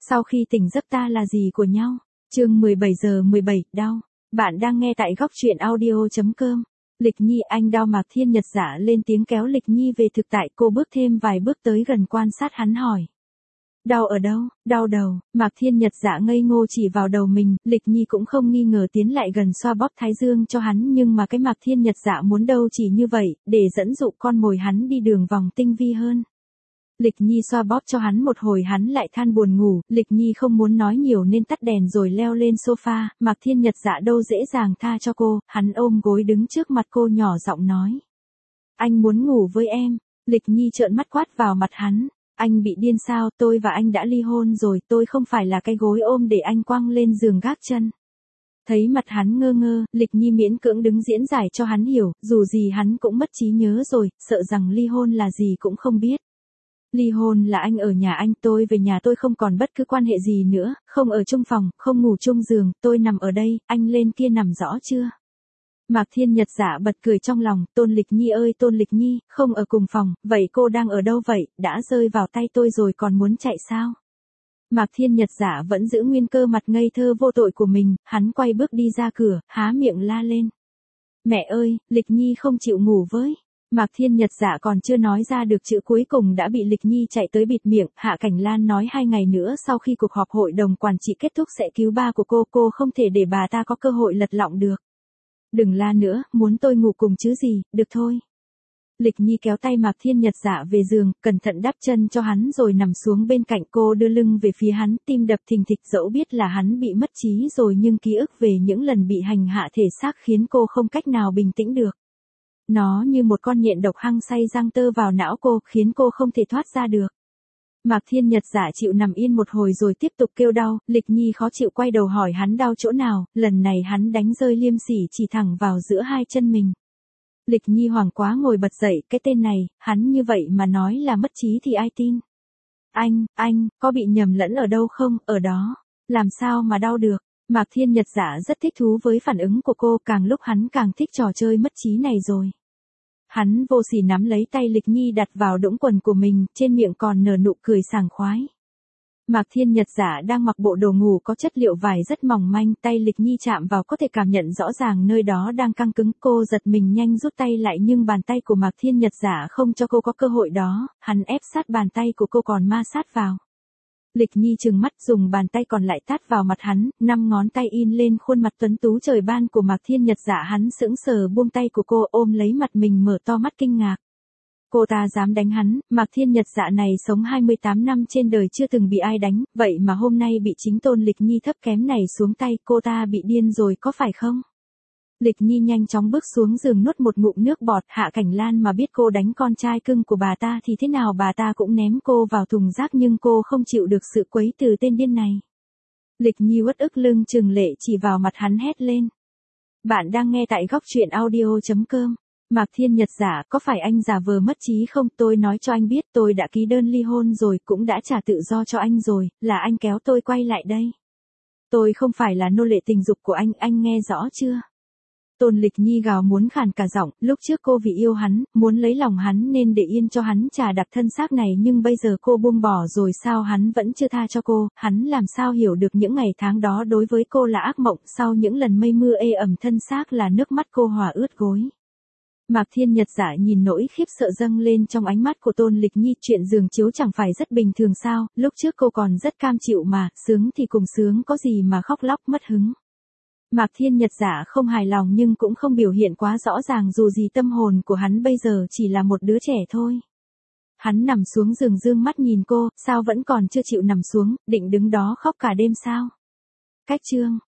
Sau khi tỉnh giấc ta là gì của nhau? Chương 17:17, đau. Bạn đang nghe tại góc truyện audio.com. Lịch Nhi, anh đau. Mạc Thiên Nhật Dạ lên tiếng kéo Lịch Nhi về thực tại. Cô bước thêm vài bước tới gần quan sát hắn hỏi. Đau ở đâu? Đau đầu. Mạc Thiên Nhật Dạ ngây ngô chỉ vào đầu mình. Lịch Nhi cũng không nghi ngờ tiến lại gần xoa bóp thái dương cho hắn, nhưng mà cái Mạc Thiên Nhật Dạ muốn đâu chỉ như vậy, để dẫn dụ con mồi hắn đi đường vòng tinh vi hơn. Lịch Nhi xoa bóp cho hắn một hồi, hắn lại than buồn ngủ. Lịch Nhi không muốn nói nhiều nên tắt đèn rồi leo lên sofa. Mạc Thiên Nhật Dạ đâu dễ dàng tha cho cô, hắn ôm gối đứng trước mặt cô nhỏ giọng nói. Anh muốn ngủ với em. Lịch Nhi trợn mắt quát vào mặt hắn. Anh bị điên sao? Tôi và anh đã ly hôn rồi, tôi không phải là cái gối ôm để anh quăng lên giường gác chân. Thấy mặt hắn ngơ ngơ, Lịch Nhi miễn cưỡng đứng diễn giải cho hắn hiểu, dù gì hắn cũng mất trí nhớ rồi, sợ rằng ly hôn là gì cũng không biết. Ly hôn là anh ở nhà anh, tôi về nhà tôi không còn bất cứ quan hệ gì nữa, không ở chung phòng, không ngủ chung giường, tôi nằm ở đây, anh lên kia nằm rõ chưa? Mạc Thiên Nhật Dạ bật cười trong lòng, Tôn Lịch Nhi ơi Tôn Lịch Nhi, không ở cùng phòng, vậy cô đang ở đâu vậy, đã rơi vào tay tôi rồi còn muốn chạy sao? Mạc Thiên Nhật Dạ vẫn giữ nguyên cơ mặt ngây thơ vô tội của mình, hắn quay bước đi ra cửa, há miệng la lên. Mẹ ơi, Lịch Nhi không chịu ngủ với. Mạc Thiên Nhật Dạ còn chưa nói ra được chữ cuối cùng đã bị Lịch Nhi chạy tới bịt miệng. Hạ Cảnh Lan nói 2 ngày nữa sau khi cuộc họp hội đồng quản trị kết thúc sẽ cứu ba của cô không thể để bà ta có cơ hội lật lọng được. Đừng la nữa, muốn tôi ngủ cùng chứ gì, được thôi. Lịch Nhi kéo tay Mạc Thiên Nhật Dạ về giường, cẩn thận đắp chân cho hắn rồi nằm xuống bên cạnh cô, đưa lưng về phía hắn, tim đập thình thịch. Dẫu biết là hắn bị mất trí rồi nhưng ký ức về những lần bị hành hạ thể xác khiến cô không cách nào bình tĩnh được. Nó như một con nhện độc hăng say giăng tơ vào não cô, khiến cô không thể thoát ra được. Mạc Thiên Nhật Dạ chịu nằm yên một hồi rồi tiếp tục kêu đau. Lịch Nhi khó chịu quay đầu hỏi hắn đau chỗ nào, lần này hắn đánh rơi liêm sỉ chỉ thẳng vào giữa hai chân mình. Lịch Nhi hoảng quá ngồi bật dậy, cái tên này, hắn như vậy mà nói là mất trí thì ai tin. Anh, có bị nhầm lẫn ở đâu không? Ở đó, làm sao mà đau được? Mạc Thiên Nhật Dạ rất thích thú với phản ứng của cô, càng lúc hắn càng thích trò chơi mất trí này rồi. Hắn vô sỉ nắm lấy tay Lịch Nhi đặt vào đũng quần của mình, trên miệng còn nở nụ cười sảng khoái. Mạc Thiên Nhật Dạ đang mặc bộ đồ ngủ có chất liệu vải rất mỏng manh, tay Lịch Nhi chạm vào có thể cảm nhận rõ ràng nơi đó đang căng cứng. Cô giật mình nhanh rút tay lại nhưng bàn tay của Mạc Thiên Nhật Dạ không cho cô có cơ hội đó, hắn ép sát bàn tay của cô còn ma sát vào. Lịch Nhi trừng mắt dùng bàn tay còn lại tát vào mặt hắn, 5 ngón tay in lên khuôn mặt tuấn tú trời ban của Mạc Thiên Nhật Dạ. Hắn sững sờ buông tay của cô, ôm lấy mặt mình mở to mắt kinh ngạc. Cô ta dám đánh hắn? Mạc Thiên Nhật Dạ này sống 28 năm trên đời chưa từng bị ai đánh, vậy mà hôm nay bị chính Tôn Lịch Nhi thấp kém này xuống tay, cô ta bị điên rồi có phải không? Lịch Nhi nhanh chóng bước xuống giường nuốt một ngụm nước bọt. Hạ Cảnh Lan mà biết cô đánh con trai cưng của bà ta thì thế nào bà ta cũng ném cô vào thùng rác, nhưng cô không chịu được sự quấy từ tên điên này. Lịch Nhi uất ức lưng chừng lệ chỉ vào mặt hắn hét lên. Bạn đang nghe tại góc truyện audio.com. Mạc Thiên Nhật Dạ, có phải anh giả vờ mất trí không? Tôi nói cho anh biết tôi đã ký đơn ly hôn rồi, cũng đã trả tự do cho anh rồi, là anh kéo tôi quay lại đây. Tôi không phải là nô lệ tình dục của anh nghe rõ chưa? Tôn Lịch Nhi gào muốn khàn cả giọng, lúc trước cô vì yêu hắn, muốn lấy lòng hắn nên để yên cho hắn trà đạp thân xác này, nhưng bây giờ cô buông bỏ rồi sao hắn vẫn chưa tha cho cô, hắn làm sao hiểu được những ngày tháng đó đối với cô là ác mộng, sau những lần mây mưa ê ẩm thân xác là nước mắt cô hòa ướt gối. Mạc Thiên Nhật Dạ nhìn nỗi khiếp sợ dâng lên trong ánh mắt của Tôn Lịch Nhi, chuyện giường chiếu chẳng phải rất bình thường sao, lúc trước cô còn rất cam chịu mà, sướng thì cùng sướng có gì mà khóc lóc mất hứng. Mạc Thiên Nhật Dạ không hài lòng nhưng cũng không biểu hiện quá rõ ràng, dù gì tâm hồn của hắn bây giờ chỉ là một đứa trẻ thôi. Hắn nằm xuống giường dương mắt nhìn cô, sao vẫn còn chưa chịu nằm xuống, định đứng đó khóc cả đêm sao? Cách chương